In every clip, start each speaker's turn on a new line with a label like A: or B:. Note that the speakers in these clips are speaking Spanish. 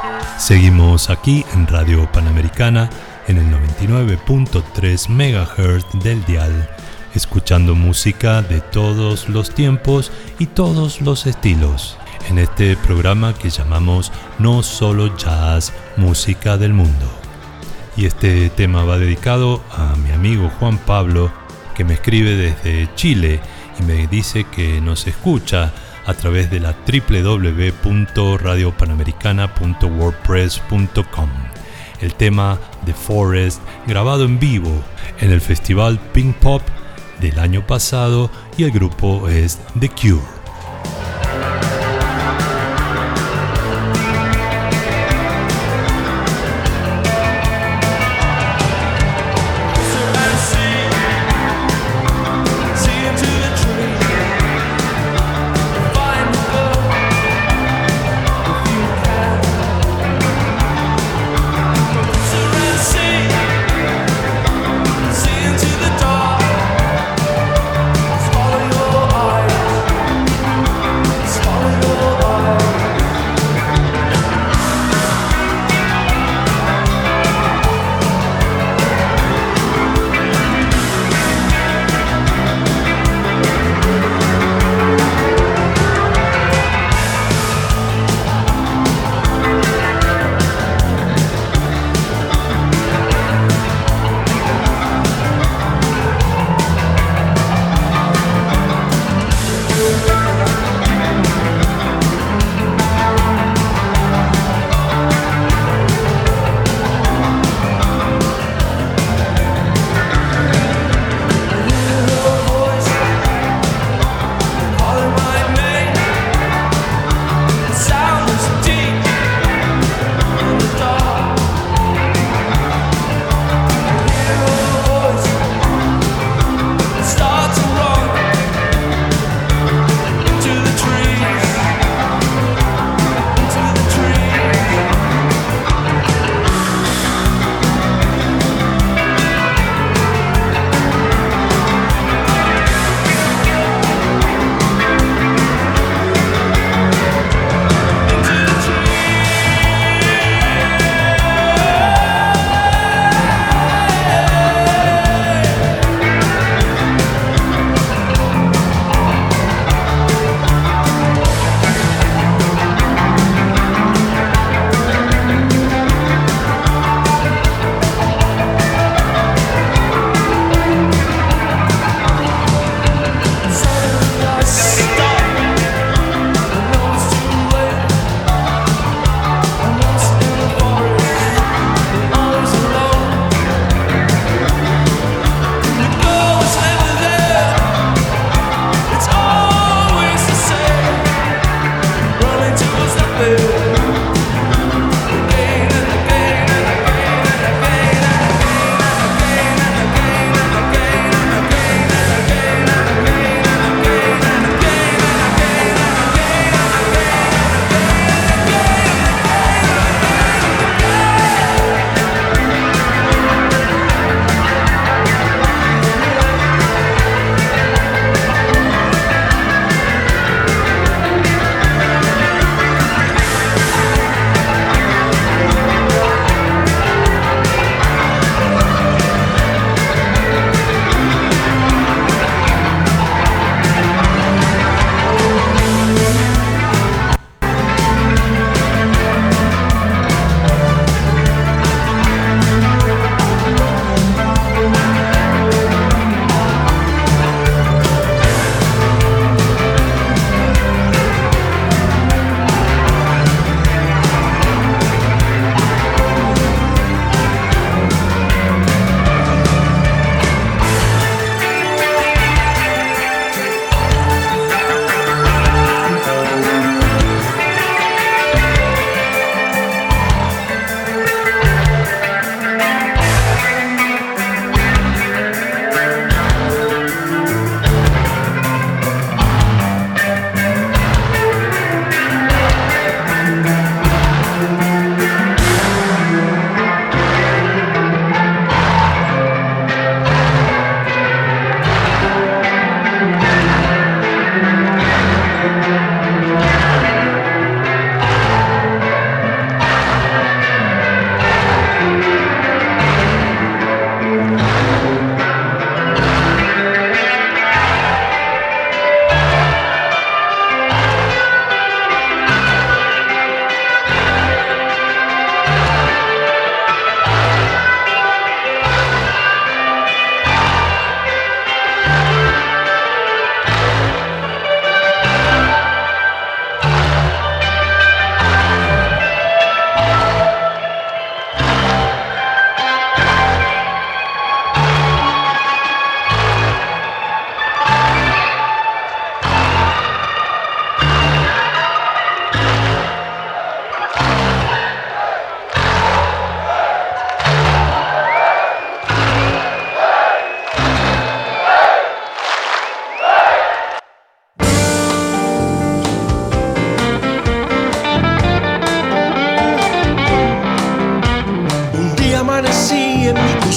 A: Seguimos aquí en Radio Panamericana en el 99.3 MHz del dial, escuchando música de todos los tiempos y todos los estilos, en este programa que llamamos No Solo Jazz, Música del Mundo. Y este tema va dedicado a mi amigo Juan Pablo, que me escribe desde Chile y me dice que nos escucha a través de la www.radiopanamericana.wordpress.com. El tema The Forest, grabado en vivo en el festival Pink Pop del año pasado, y el grupo es The Cure.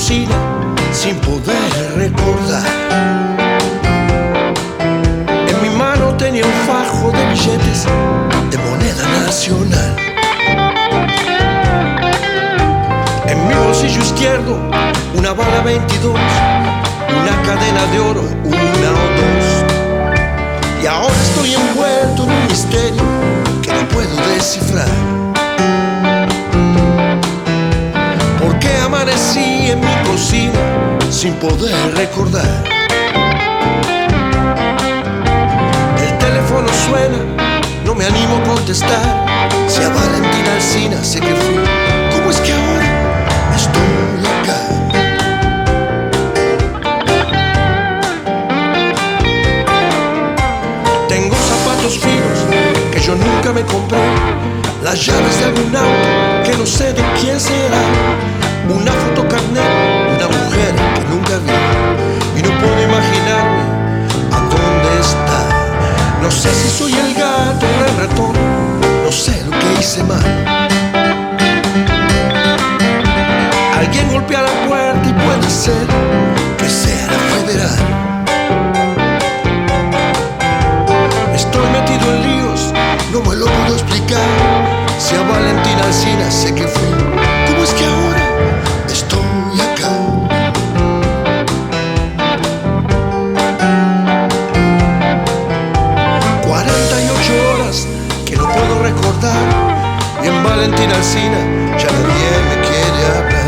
B: cocina sin poder recordar. En mi mano tenía un fajo de billetes de moneda nacional. En mi bolsillo izquierdo una bala 22, una cadena de oro, una o dos. Y ahora estoy envuelto en un misterio que no puedo descifrar. ¿Por qué amanecí en mi cocina sin poder recordar? El teléfono suena, no me animo a contestar. Si a Valentina Alsina sé que fui, ¿cómo es que ahora estoy acá? Tengo zapatos finos que yo nunca me compré, las llaves de algún auto que no sé de quién será, una fotocarnet de una mujer que nunca vi y no puedo imaginarme a dónde está. No sé si soy el gato o el ratón, no sé lo que hice mal. Alguien golpea la puerta y puede ser que sea la federal. Estoy metido en líos, no me lo puedo explicar. Si a Valentina Alsina sé que fui, ¿cómo es que ahora estoy acá? Que no puedo recordar, y en Valentina Alsina ya nadie me quiere hablar.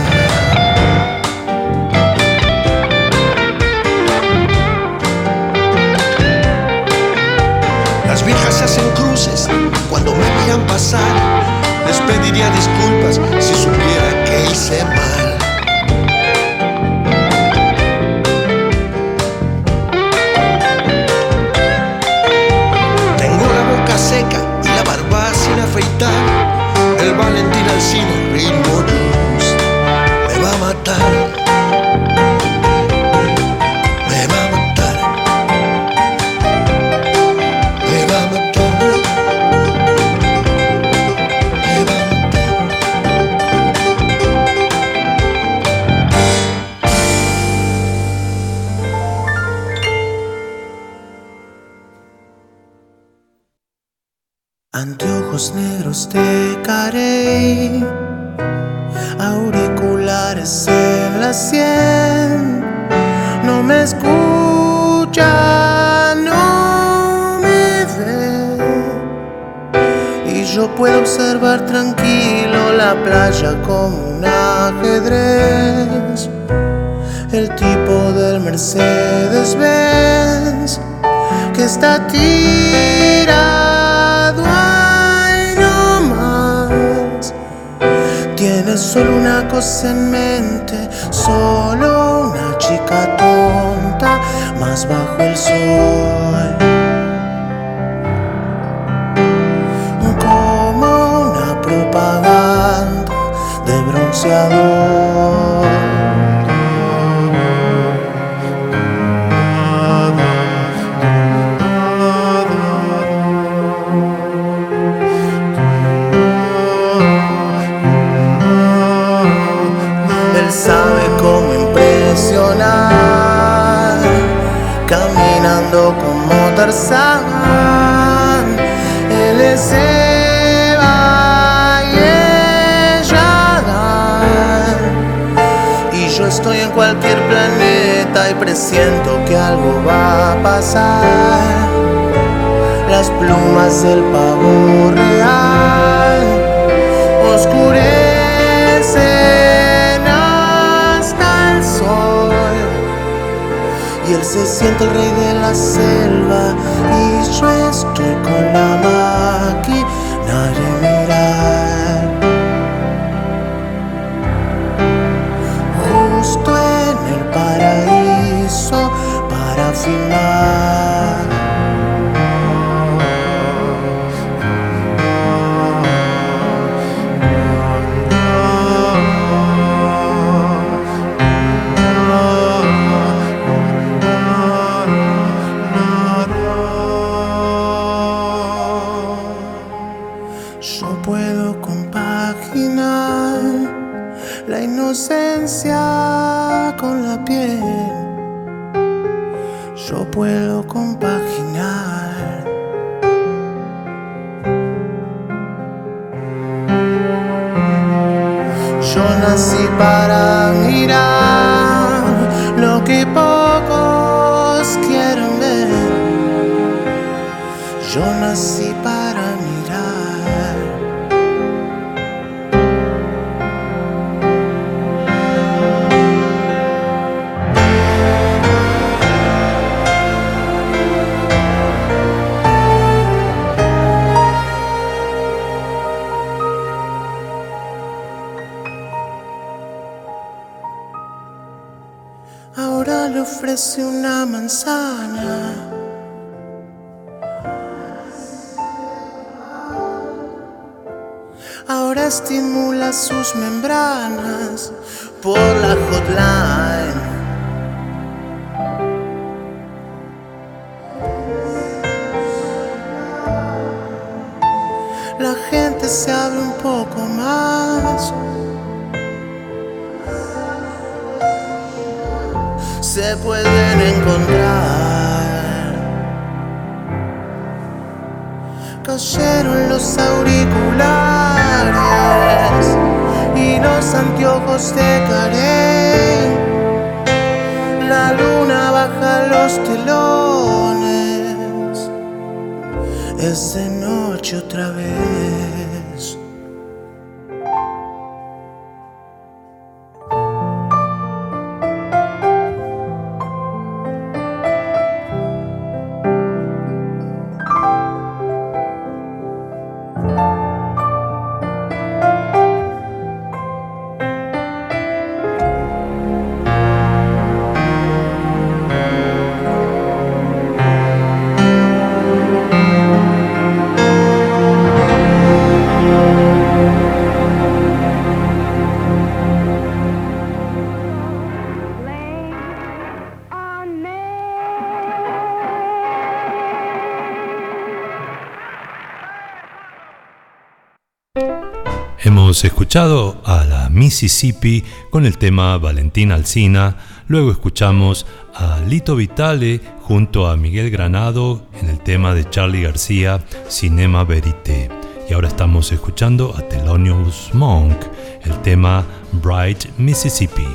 B: Las viejas se hacen cruces cuando me miran pasar. Les pediría disculpas si supiera que hice mal. Seca y la barba sin afeitar. El Valentina Alsina ritmo blues me va a matar. Me va a matar. Me va a matar. Me va a
C: Anteojos negros de carey, auriculares en la sien. No me escucha, no me ve, y yo puedo observar tranquilo la playa como un ajedrez. El tipo del Mercedes-Benz que está tirado ahí nomás. Tiene solo una cosa en mente, solo una chica tonta más bajo el sol. Como una propaganda de bronceador. Sabe cómo impresionar, caminando como Tarzán. Él es Eva y ella Adán, y yo estoy en cualquier planeta y presiento que algo va a pasar. Las plumas del pavo real oscurecen y él se siente el rey de la selva y yo estoy con la máquina de mirar. Justo en el paraíso para filmar. Yo puedo compaginar la inocencia con la piel, yo puedo compaginar. Yo nací para mirar lo que pocos quieren ver. Yo nací para mirar. Ahora le ofrece una manzana. Ahora estimula sus membranas por la hotline. La gente se abre un poco más. Se pueden encontrar. Cayeron los auriculares y los anteojos de carey. La luna baja los telones. Es de noche otra vez.
A: Hemos escuchado a la Mississippi con el tema Valentín Alsina, luego escuchamos a Lito Vitale junto a Miguel Granado en el tema de Charly García, Cinema Verité. Y ahora estamos escuchando a Thelonious Monk, el tema Bright Mississippi.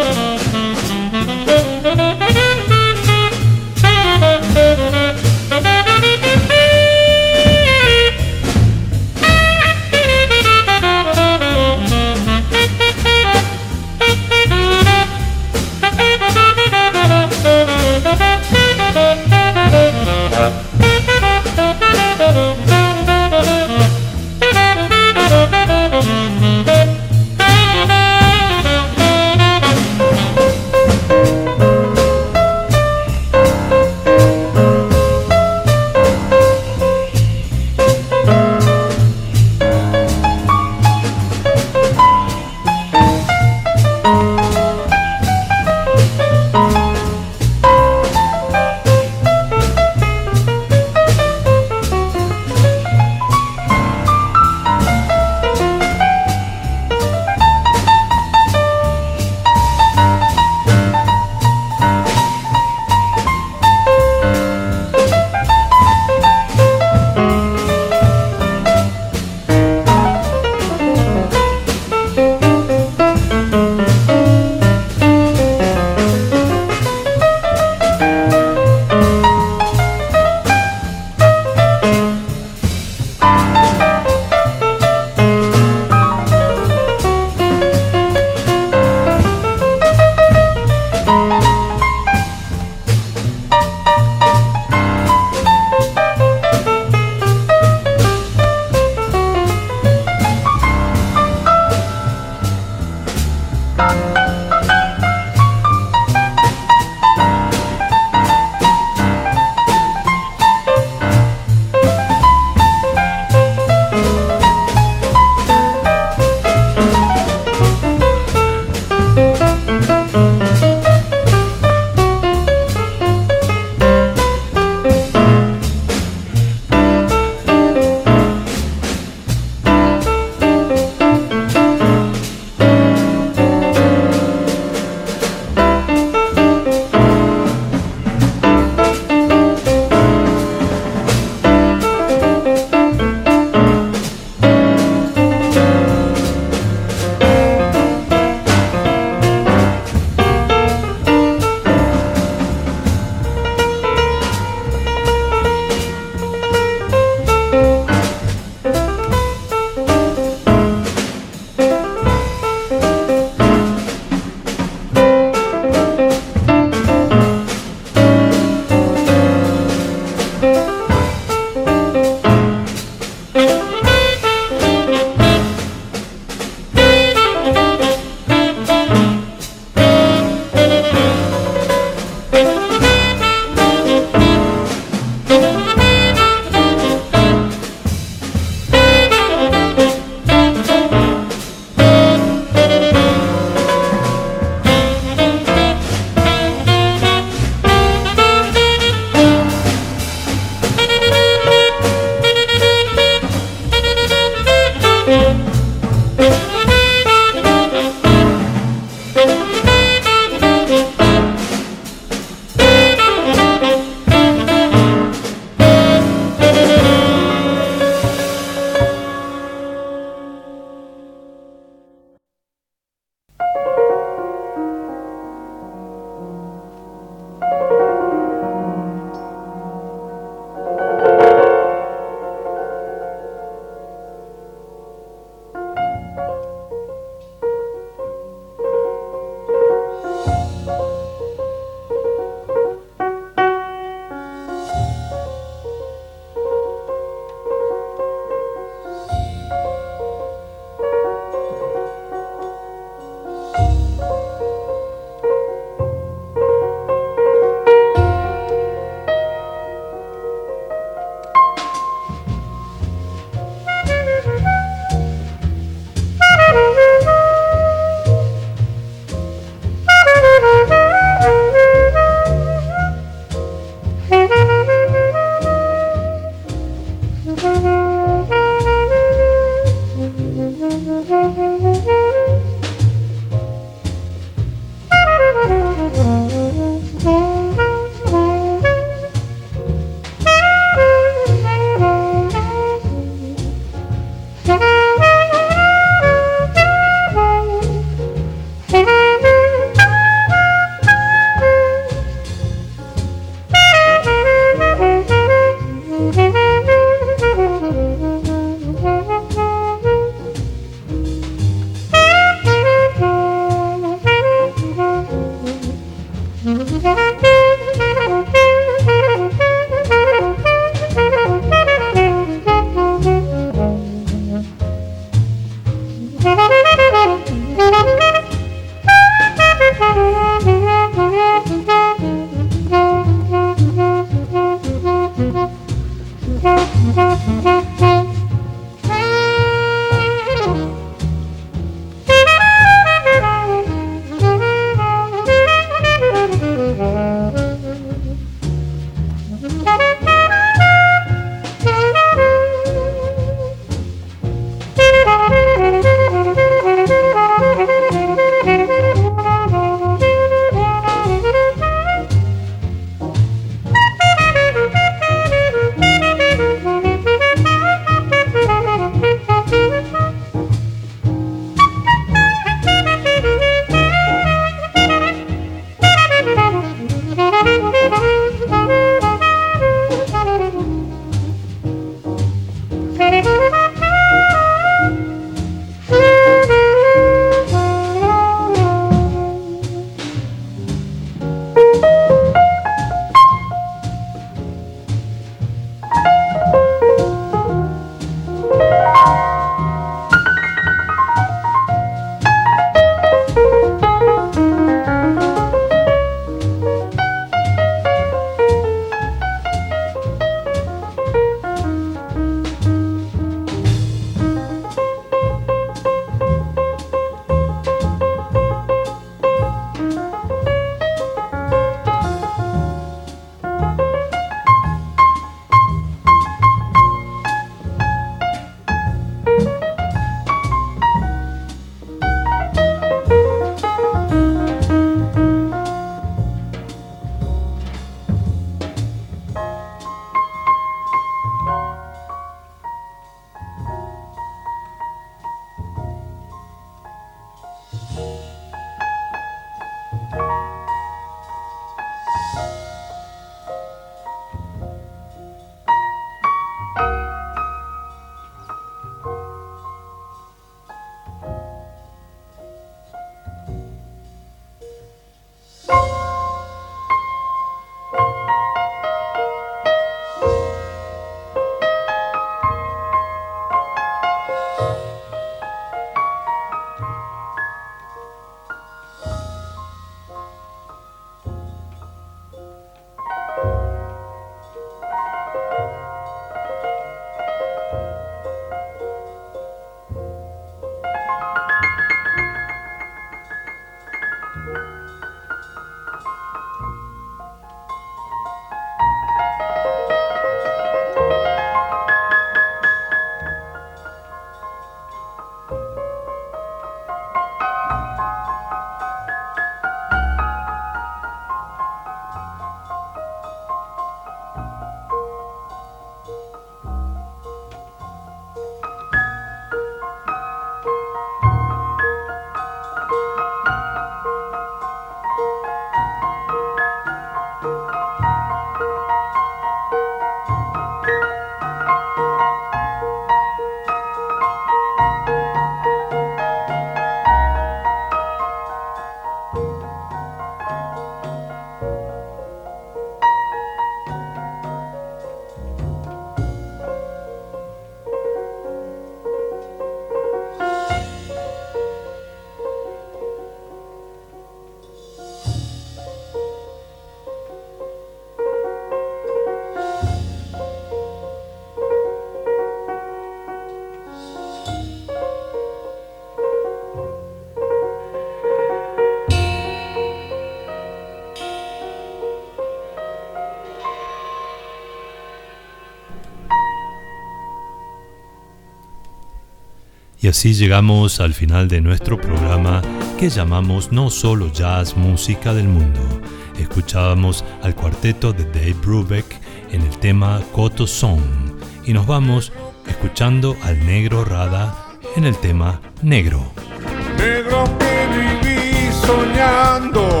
A: Y así llegamos al final de nuestro programa que llamamos No Solo Jazz, Música del Mundo. Escuchábamos al cuarteto de Dave Brubeck en el tema Koto Song y nos vamos escuchando al Negro Rada en el tema Negro.
D: Negro que viví soñando,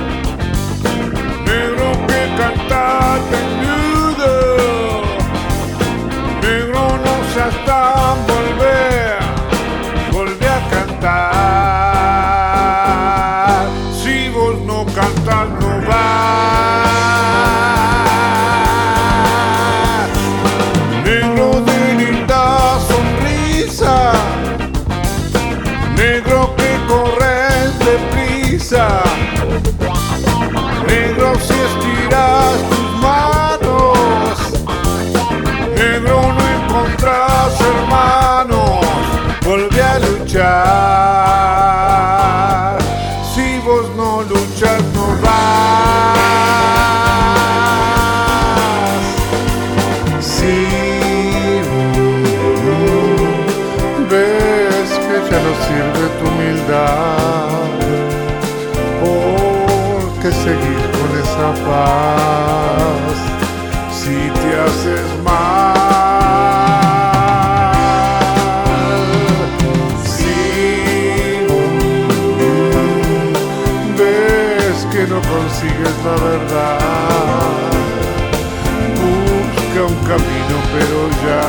D: negro que canta desnudo, negro no seas tan volver a cantar. Si vos no cantas no vas. Negro de linda sonrisa, negro que corres deprisa, negro si estiras tus manos, negro no encontrás hermanos, volví a luchar. Si vos no luchas no vas. Si ves que ya no sirve tu humildad, porque seguir con esa paz si te haces mal. Si ves que no consigues la verdad, busca un camino pero ya,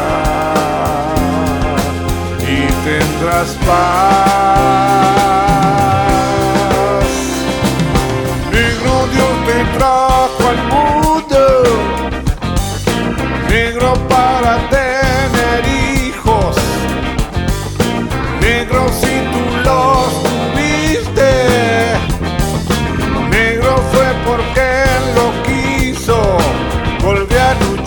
D: y tendrás paz. Negro Dios te trajo al mundo, negro para tener hijos, negro si tú los tuviste, negro fue porque él lo quiso, volví a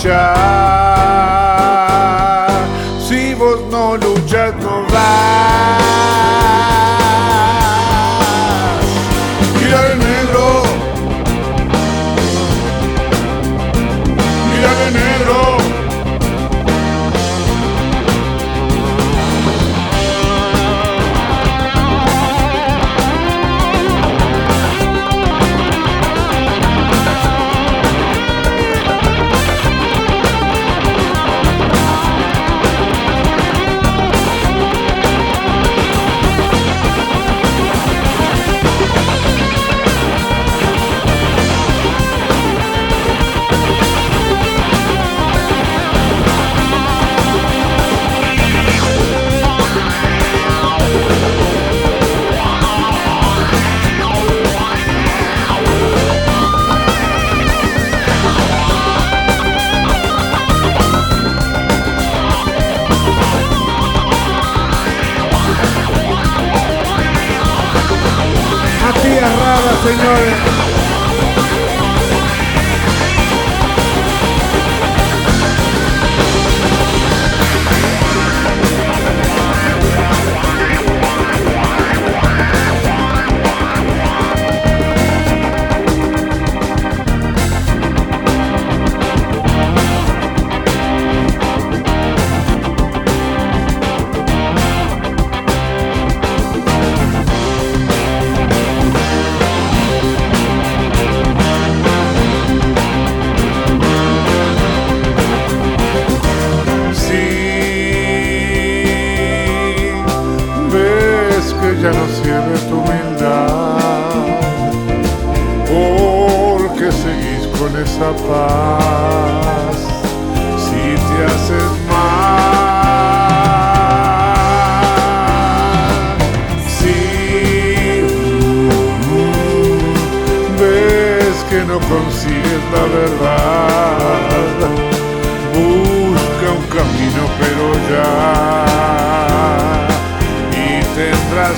D: luchar. Si vos no luchas no vas. Mira el negro, mira el negro. Así es rara, señores. Ya no sirve tu humildad, porque seguís con esa paz. Si te haces mal, si ves que no consigues la verdad, busca un camino pero ya, tendrás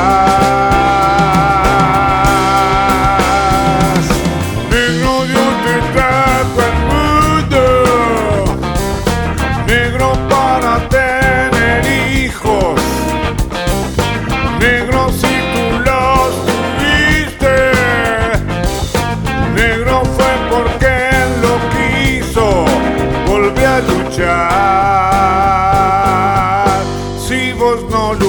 D: paz. Negro Dios te trajo al mundo, negro para tener hijos, negro si tú los tuviste, negro fue porque él lo quiso, volví a luchar. Si vos no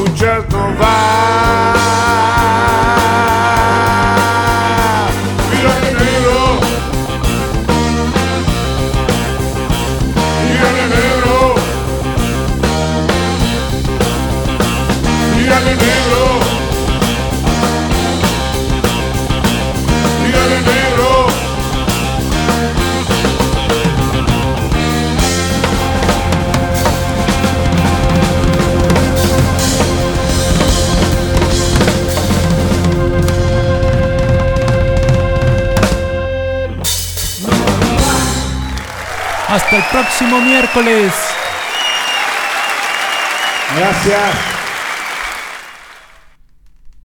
A: Hasta el próximo miércoles.
E: Gracias.